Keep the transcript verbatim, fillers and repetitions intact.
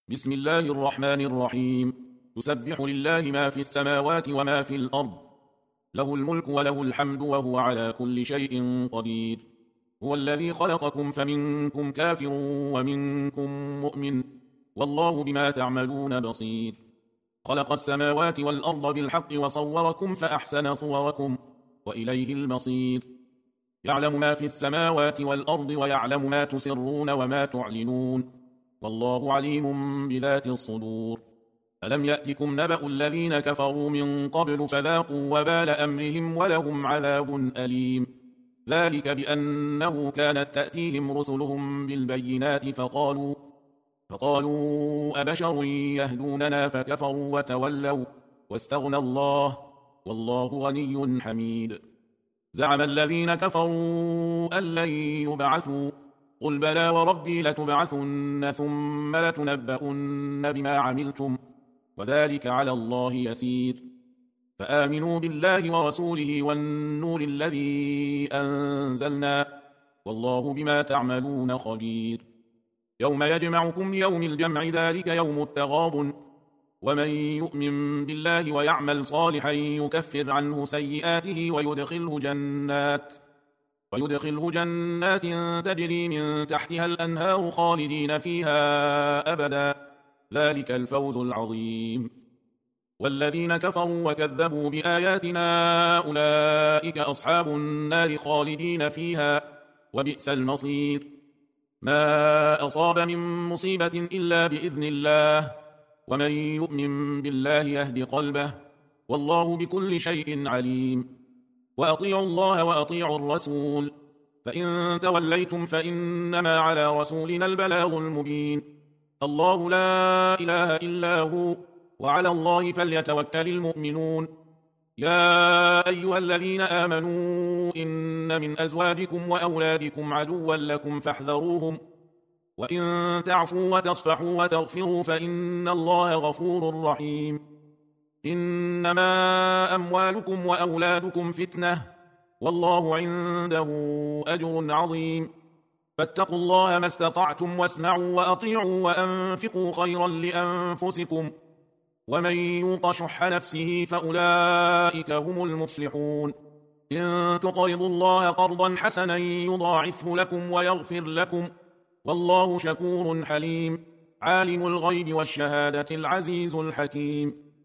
بسم الله الرحمن الرحيم. يسبح لله ما في السماوات وما في الأرض، له الملك وله الحمد وهو على كل شيء قدير. هو الذي خلقكم فمنكم كافر ومنكم مؤمن، والله بما تعملون بصير. خلق السماوات والأرض بالحق وصوركم فأحسن صوركم وإليه المصير. يعلم ما في السماوات والأرض ويعلم ما تسرون وما تعلنون، والله عليم بذات الصدور. ألم يأتكم نبأ الذين كفروا من قبل فذاقوا وبال أمرهم ولهم عذاب أليم. ذلك بأنه كانت تأتيهم رسلهم بالبينات فقالوا فقالوا أبشر يهدوننا فكفروا وتولوا واستغنى الله والله غني حميد. زعم الذين كفروا أن لن يبعثوا، قل بلى وربي لتبعثن ثم لتنبؤن بما عملتم وذلك على الله يسير. فآمنوا بالله ورسوله والنور الذي أنزلنا، والله بما تعملون خبير. يوم يجمعكم يوم الجمع ذلك يوم التغابن، ومن يؤمن بالله ويعمل صالحا يكفر عنه سيئاته ويدخله جنات ويدخله جنات تجري من تحتها الأنهار خالدين فيها أبدا، ذلك الفوز العظيم. والذين كفروا وكذبوا بآياتنا أولئك أصحاب النار خالدين فيها وبئس المصير. ما أصاب من مصيبة إلا بإذن الله، ومن يؤمن بالله يهد قلبه، والله بكل شيء عليم. وأطيعوا الله وأطيعوا الرسول، فإن توليتم فإنما على رسولنا البلاغ المبين. الله لا إله إلا هو، وعلى الله فليتوكل المؤمنون. يا أيها الذين آمنوا إن من أزواجكم وأولادكم عدوا لكم فاحذروهم، وإن تعفوا وتصفحوا وتغفروا فإن الله غفور رحيم. إنما أموالكم وأولادكم فتنة، والله عنده أجر عظيم. فاتقوا الله ما استطعتم واسمعوا وأطيعوا وأنفقوا خيرا لأنفسكم، ومن يوق شح نفسه فأولئك هم المفلحون. إن تقرضوا الله قرضا حسنا يضاعفه لكم ويغفر لكم، والله شكور حليم. عالم الغيب والشهادة العزيز الحكيم.